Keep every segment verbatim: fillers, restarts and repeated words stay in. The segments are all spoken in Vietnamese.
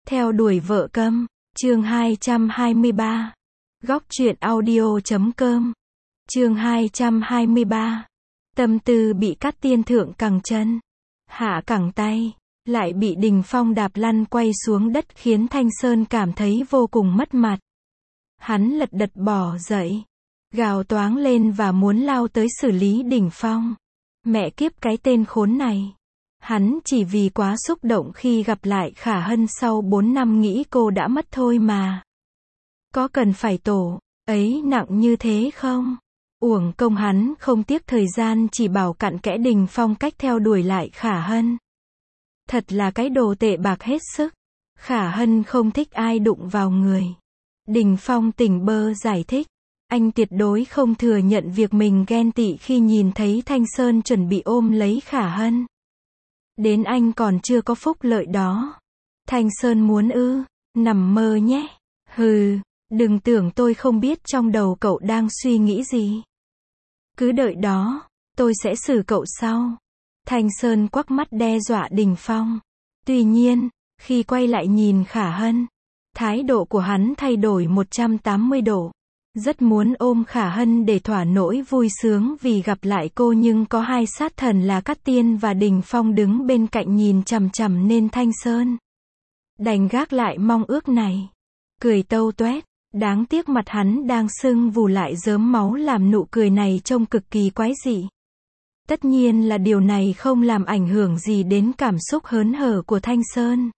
Theo đuổi vợ câm, chương hai trăm hai mươi ba. Góc truyện audio chấm com. Chương hai trăm hai mươi ba. Tâm tư bị cắt tiên thượng cẳng chân, hạ cẳng tay, lại bị Đình Phong đạp lăn quay xuống đất khiến Thanh Sơn cảm thấy vô cùng mất mặt. Hắn lật đật bỏ dậy, gào toáng lên và muốn lao tới xử lý Đình Phong. Mẹ kiếp cái tên khốn này. Hắn chỉ vì quá xúc động khi gặp lại Khả Hân sau bốn năm nghĩ cô đã mất thôi mà. Có cần phải tổ ấy nặng như thế không? Uổng công hắn không tiếc thời gian chỉ bảo cặn kẽ Đình Phong cách theo đuổi lại Khả Hân. Thật là cái đồ tệ bạc hết sức. Khả Hân không thích ai đụng vào người. Đình Phong tỉnh bơ giải thích. Anh tuyệt đối không thừa nhận việc mình ghen tị khi nhìn thấy Thanh Sơn chuẩn bị ôm lấy Khả Hân. Đến anh còn chưa có phúc lợi đó. Thanh Sơn muốn ư? Nằm mơ nhé. Hừ, đừng tưởng tôi không biết trong đầu cậu đang suy nghĩ gì. Cứ đợi đó, tôi sẽ xử cậu sau. Thanh Sơn quắc mắt đe dọa Đình Phong. Tuy nhiên, khi quay lại nhìn Khả Hân, thái độ của hắn thay đổi một trăm tám mươi độ. Rất muốn ôm Khả Hân để thỏa nỗi vui sướng vì gặp lại cô, nhưng có hai sát thần là Cát Tiên và Đình Phong đứng bên cạnh nhìn chằm chằm nên Thanh Sơn đành gác lại mong ước này. Cười tâu toét, đáng tiếc mặt hắn đang sưng vù lại rớm máu làm nụ cười này trông cực kỳ quái dị. Tất nhiên là điều này không làm ảnh hưởng gì đến cảm xúc hớn hở của Thanh Sơn.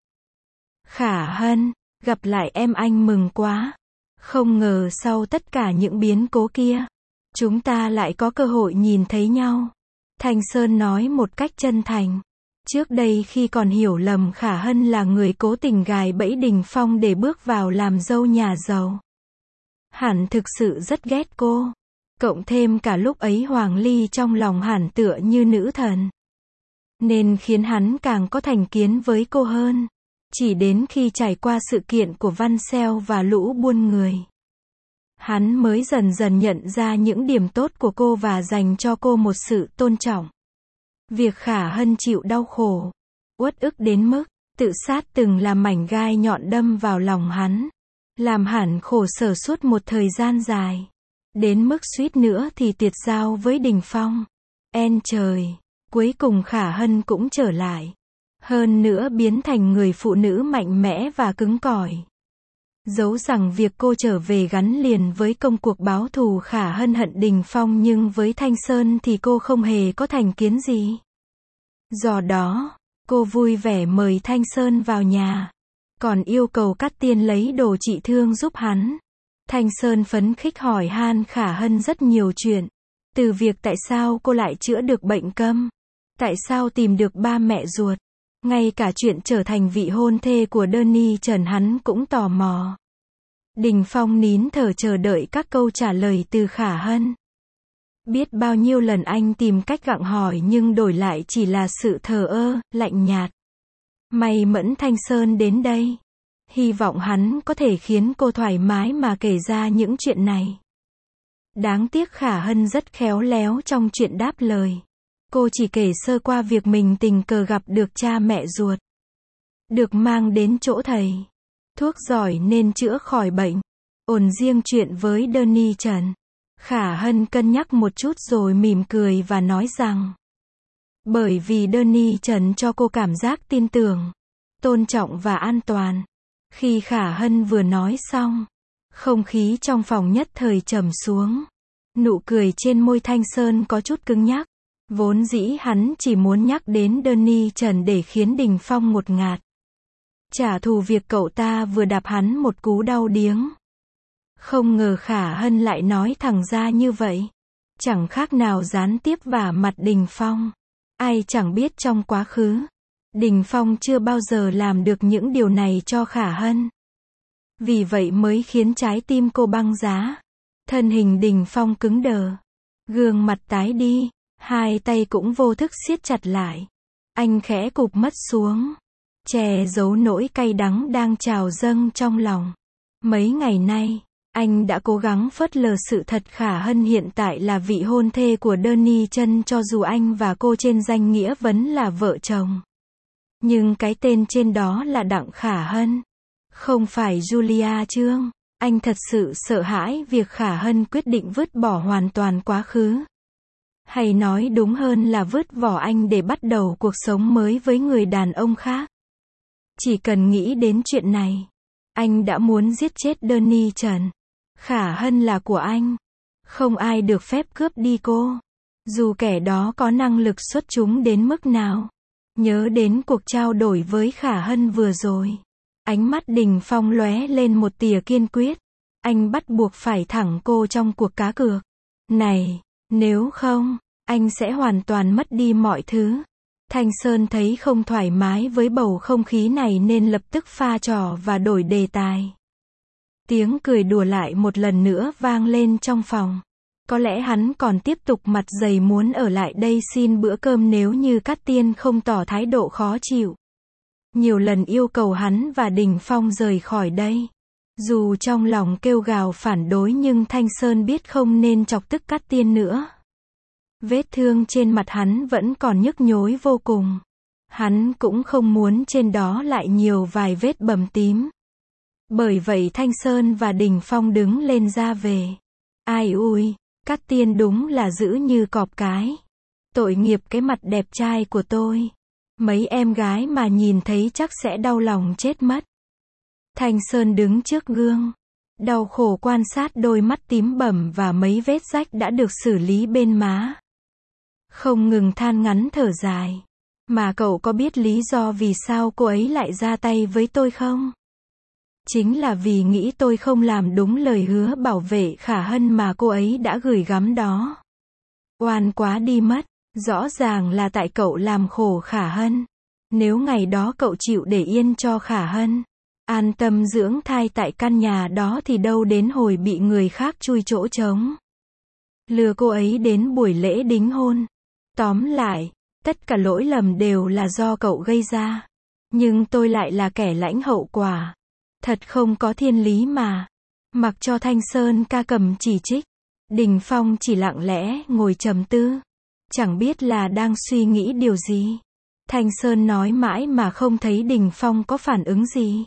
Khả Hân, gặp lại em anh mừng quá. Không ngờ sau tất cả những biến cố kia, chúng ta lại có cơ hội nhìn thấy nhau. Thanh Sơn nói một cách chân thành. Trước đây khi còn hiểu lầm Khả Hân là người cố tình gài bẫy Đình Phong để bước vào làm dâu nhà giàu, hẳn thực sự rất ghét cô. Cộng thêm cả lúc ấy Hoàng Ly trong lòng hẳn tựa như nữ thần, nên khiến hắn càng có thành kiến với cô hơn. Chỉ đến khi trải qua sự kiện của Văn Xeo và lũ buôn người, hắn mới dần dần nhận ra những điểm tốt của cô và dành cho cô một sự tôn trọng. Việc Khả Hân chịu đau khổ, uất ức đến mức tự sát từng là mảnh gai nhọn đâm vào lòng hắn, làm hắn khổ sở suốt một thời gian dài, đến mức suýt nữa thì tuyệt giao với Đình Phong. En trời, cuối cùng Khả Hân cũng trở lại. Hơn nữa biến thành người phụ nữ mạnh mẽ và cứng cỏi. Dẫu rằng việc cô trở về gắn liền với công cuộc báo thù, Khả Hân hận Đình Phong, nhưng với Thanh Sơn thì cô không hề có thành kiến gì. Do đó, cô vui vẻ mời Thanh Sơn vào nhà, còn yêu cầu Cát Tiên lấy đồ trị thương giúp hắn. Thanh Sơn phấn khích hỏi han Khả Hân rất nhiều chuyện. Từ việc tại sao cô lại chữa được bệnh câm, tại sao tìm được ba mẹ ruột, ngay cả chuyện trở thành vị hôn thê của Danny Trần hắn cũng tò mò. Đình Phong nín thở chờ đợi các câu trả lời từ Khả Hân. Biết bao nhiêu lần anh tìm cách gặng hỏi nhưng đổi lại chỉ là sự thờ ơ, lạnh nhạt. May mẫn Thanh Sơn đến đây. Hy vọng hắn có thể khiến cô thoải mái mà kể ra những chuyện này. Đáng tiếc Khả Hân rất khéo léo trong chuyện đáp lời. Cô chỉ kể sơ qua việc mình tình cờ gặp được cha mẹ ruột, được mang đến chỗ thầy thuốc giỏi nên chữa khỏi bệnh. Ổn riêng chuyện với Danny Trần, Khả Hân cân nhắc một chút rồi mỉm cười và nói rằng bởi vì Danny Trần cho cô cảm giác tin tưởng, tôn trọng và an toàn. Khi Khả Hân vừa nói xong, không khí trong phòng nhất thời trầm xuống. Nụ cười trên môi Thanh Sơn có chút cứng nhắc. Vốn dĩ hắn chỉ muốn nhắc đến Danny Trần để khiến Đình Phong ngột ngạt, trả thù việc cậu ta vừa đạp hắn một cú đau điếng. Không ngờ Khả Hân lại nói thẳng ra như vậy. Chẳng khác nào gián tiếp vả mặt Đình Phong. Ai chẳng biết trong quá khứ, Đình Phong chưa bao giờ làm được những điều này cho Khả Hân. Vì vậy mới khiến trái tim cô băng giá. Thân hình Đình Phong cứng đờ, gương mặt tái đi, hai tay cũng vô thức siết chặt lại. Anh khẽ cụp mắt xuống, che giấu nỗi cay đắng đang trào dâng trong lòng. Mấy ngày nay, anh đã cố gắng phớt lờ sự thật Khả Hân hiện tại là vị hôn thê của Danny Trần, cho dù anh và cô trên danh nghĩa vẫn là vợ chồng. Nhưng cái tên trên đó là Đặng Khả Hân. Không phải Julia Trương. Anh thật sự sợ hãi việc Khả Hân quyết định vứt bỏ hoàn toàn quá khứ. Hay nói đúng hơn là vứt bỏ anh để bắt đầu cuộc sống mới với người đàn ông khác. Chỉ cần nghĩ đến chuyện này, anh đã muốn giết chết Danny Trần. Khả Hân là của anh. Không ai được phép cướp đi cô. Dù kẻ đó có năng lực xuất chúng đến mức nào. Nhớ đến cuộc trao đổi với Khả Hân vừa rồi. Ánh mắt Đình Phong lóe lên một tia kiên quyết. Anh bắt buộc phải thẳng cô trong cuộc cá cược. Này, nếu không, anh sẽ hoàn toàn mất đi mọi thứ. Thanh Sơn thấy không thoải mái với bầu không khí này nên lập tức pha trò và đổi đề tài. Tiếng cười đùa lại một lần nữa vang lên trong phòng. Có lẽ hắn còn tiếp tục mặt dày muốn ở lại đây xin bữa cơm nếu như Cát Tiên không tỏ thái độ khó chịu. Nhiều lần yêu cầu hắn và Đình Phong rời khỏi đây. Dù trong lòng kêu gào phản đối nhưng Thanh Sơn biết không nên chọc tức Cát Tiên nữa. Vết thương trên mặt hắn vẫn còn nhức nhối vô cùng. Hắn cũng không muốn trên đó lại nhiều vài vết bầm tím. Bởi vậy Thanh Sơn và Đình Phong đứng lên ra về. Ai ui, Cát Tiên đúng là dữ như cọp cái. Tội nghiệp cái mặt đẹp trai của tôi. Mấy em gái mà nhìn thấy chắc sẽ đau lòng chết mất. Thanh Sơn đứng trước gương. Đau khổ quan sát đôi mắt tím bầm và mấy vết rách đã được xử lý bên má. Không ngừng than ngắn thở dài. Mà cậu có biết lý do vì sao cô ấy lại ra tay với tôi không? Chính là vì nghĩ tôi không làm đúng lời hứa bảo vệ Khả Hân mà cô ấy đã gửi gắm đó. Oan quá đi mất. Rõ ràng là tại cậu làm khổ Khả Hân. Nếu ngày đó cậu chịu để yên cho Khả Hân an tâm dưỡng thai tại căn nhà đó thì đâu đến hồi bị người khác chui chỗ trống. Lừa cô ấy đến buổi lễ đính hôn. Tóm lại, tất cả lỗi lầm đều là do cậu gây ra. Nhưng tôi lại là kẻ lãnh hậu quả. Thật không có thiên lý mà. Mặc cho Thanh Sơn ca cầm chỉ trích, Đình Phong chỉ lặng lẽ ngồi trầm tư. Chẳng biết là đang suy nghĩ điều gì. Thanh Sơn nói mãi mà không thấy Đình Phong có phản ứng gì.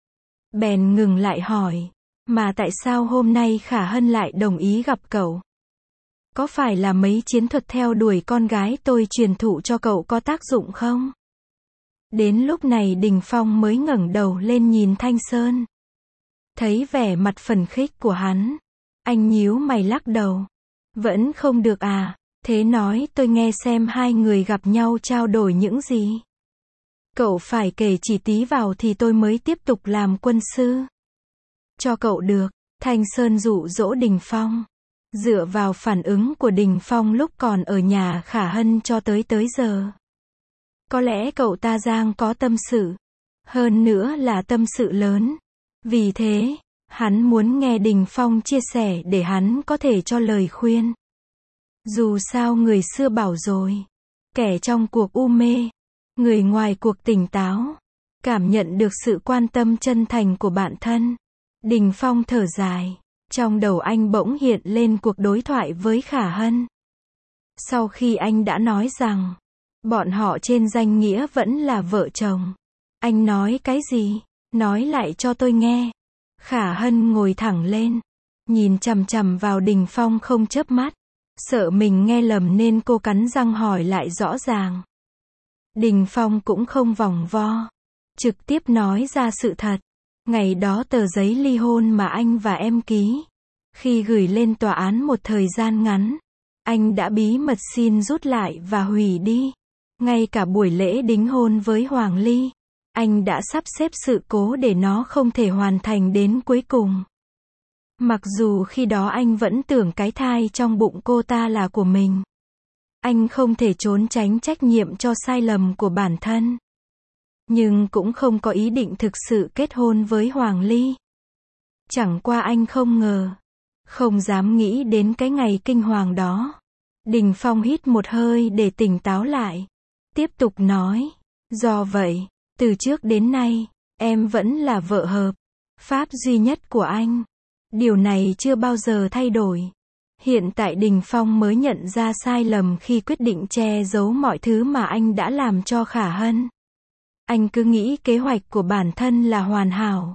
Bèn ngừng lại hỏi. Mà tại sao hôm nay Khả Hân lại đồng ý gặp cậu? Có phải là mấy chiến thuật theo đuổi con gái tôi truyền thụ cho cậu có tác dụng không? Đến lúc này Đình Phong mới ngẩng đầu lên nhìn Thanh Sơn. Thấy vẻ mặt phấn khích của hắn. Anh nhíu mày lắc đầu. Vẫn không được à? Thế nói tôi nghe xem hai người gặp nhau trao đổi những gì. Cậu phải kể chỉ tí vào thì tôi mới tiếp tục làm quân sư. Cho cậu được. Thanh Sơn dụ dỗ Đình Phong. Dựa vào phản ứng của Đình Phong lúc còn ở nhà Khả Hân cho tới tới giờ. Có lẽ cậu ta Giang có tâm sự. Hơn nữa là tâm sự lớn. Vì thế, hắn muốn nghe Đình Phong chia sẻ để hắn có thể cho lời khuyên. Dù sao người xưa bảo rồi. Kẻ trong cuộc u mê. Người ngoài cuộc tỉnh táo. Cảm nhận được sự quan tâm chân thành của bạn thân. Đình Phong thở dài. Trong đầu anh bỗng hiện lên cuộc đối thoại với Khả Hân. Sau khi anh đã nói rằng, bọn họ trên danh nghĩa vẫn là vợ chồng. Anh nói cái gì? Nói lại cho tôi nghe. Khả Hân ngồi thẳng lên. Nhìn chằm chằm vào Đình Phong không chớp mắt. Sợ mình nghe lầm nên cô cắn răng hỏi lại rõ ràng. Đình Phong cũng không vòng vo. Trực tiếp nói ra sự thật. Ngày đó tờ giấy ly hôn mà anh và em ký. Khi gửi lên tòa án một thời gian ngắn. Anh đã bí mật xin rút lại và hủy đi. Ngay cả buổi lễ đính hôn với Hoàng Ly. Anh đã sắp xếp sự cố để nó không thể hoàn thành đến cuối cùng. Mặc dù khi đó anh vẫn tưởng cái thai trong bụng cô ta là của mình. Anh không thể trốn tránh trách nhiệm cho sai lầm của bản thân. Nhưng cũng không có ý định thực sự kết hôn với Hoàng Ly. Chẳng qua anh không ngờ. Không dám nghĩ đến cái ngày kinh hoàng đó. Đình Phong hít một hơi để tỉnh táo lại. Tiếp tục nói. Do vậy, từ trước đến nay, em vẫn là vợ hợp pháp duy nhất của anh. Điều này chưa bao giờ thay đổi. Hiện tại Đình Phong mới nhận ra sai lầm khi quyết định che giấu mọi thứ mà anh đã làm cho Khả Hân. Anh cứ nghĩ kế hoạch của bản thân là hoàn hảo.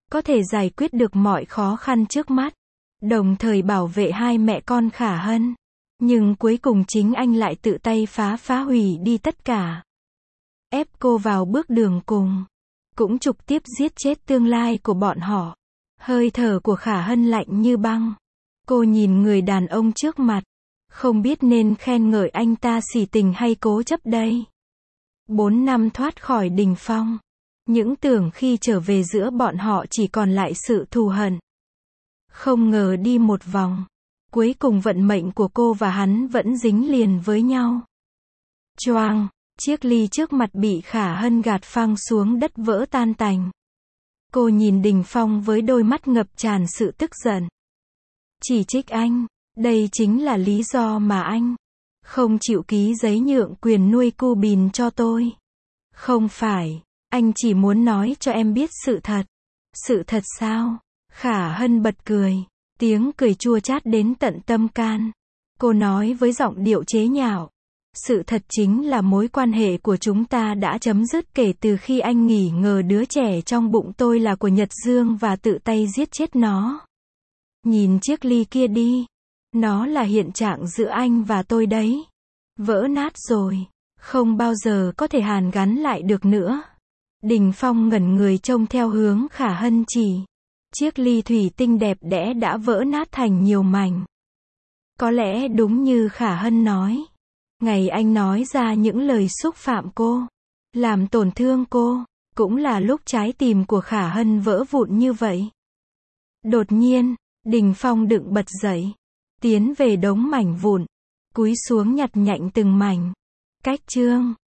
có thể giải quyết được mọi khó khăn trước mắt, đồng thời bảo vệ hai mẹ con Khả Hân. Nhưng cuối cùng chính anh lại tự tay phá phá hủy đi tất cả. Ép cô vào bước đường cùng. Cũng trực tiếp giết chết tương lai của bọn họ. Hơi thở của Khả Hân lạnh như băng. Cô nhìn người đàn ông trước mặt. Không biết nên khen ngợi anh ta sỉ tình hay cố chấp đây. Bốn năm thoát khỏi đình phong. Những tưởng khi trở về giữa bọn họ chỉ còn lại sự thù hận. Không ngờ đi một vòng. Cuối cùng vận mệnh của cô và hắn vẫn dính liền với nhau. Choang, chiếc ly trước mặt bị Khả Hân gạt phăng xuống đất vỡ tan tành. Cô nhìn Đình Phong với đôi mắt ngập tràn sự tức giận. Chỉ trích anh, đây chính là lý do mà anh không chịu ký giấy nhượng quyền nuôi cu bìn cho tôi. Không phải, anh chỉ muốn nói cho em biết sự thật. Sự thật sao? Khả Hân bật cười. Tiếng cười chua chát đến tận tâm can. Cô nói với giọng điệu chế nhạo. Sự thật chính là mối quan hệ của chúng ta đã chấm dứt kể từ khi anh nghi ngờ đứa trẻ trong bụng tôi là của Nhật Dương và tự tay giết chết nó. Nhìn chiếc ly kia đi. Nó là hiện trạng giữa anh và tôi đấy. Vỡ nát rồi. Không bao giờ có thể hàn gắn lại được nữa. Đình Phong ngẩn người trông theo hướng Khả Hân chỉ. Chiếc ly thủy tinh đẹp đẽ đã vỡ nát thành nhiều mảnh. Có lẽ đúng như Khả Hân nói. Ngày anh nói ra những lời xúc phạm cô, làm tổn thương cô, cũng là lúc trái tim của Khả Hân vỡ vụn như vậy. Đột nhiên, Đình Phong đựng bật dậy, tiến về đống mảnh vụn, cúi xuống nhặt nhạnh từng mảnh. Cách chương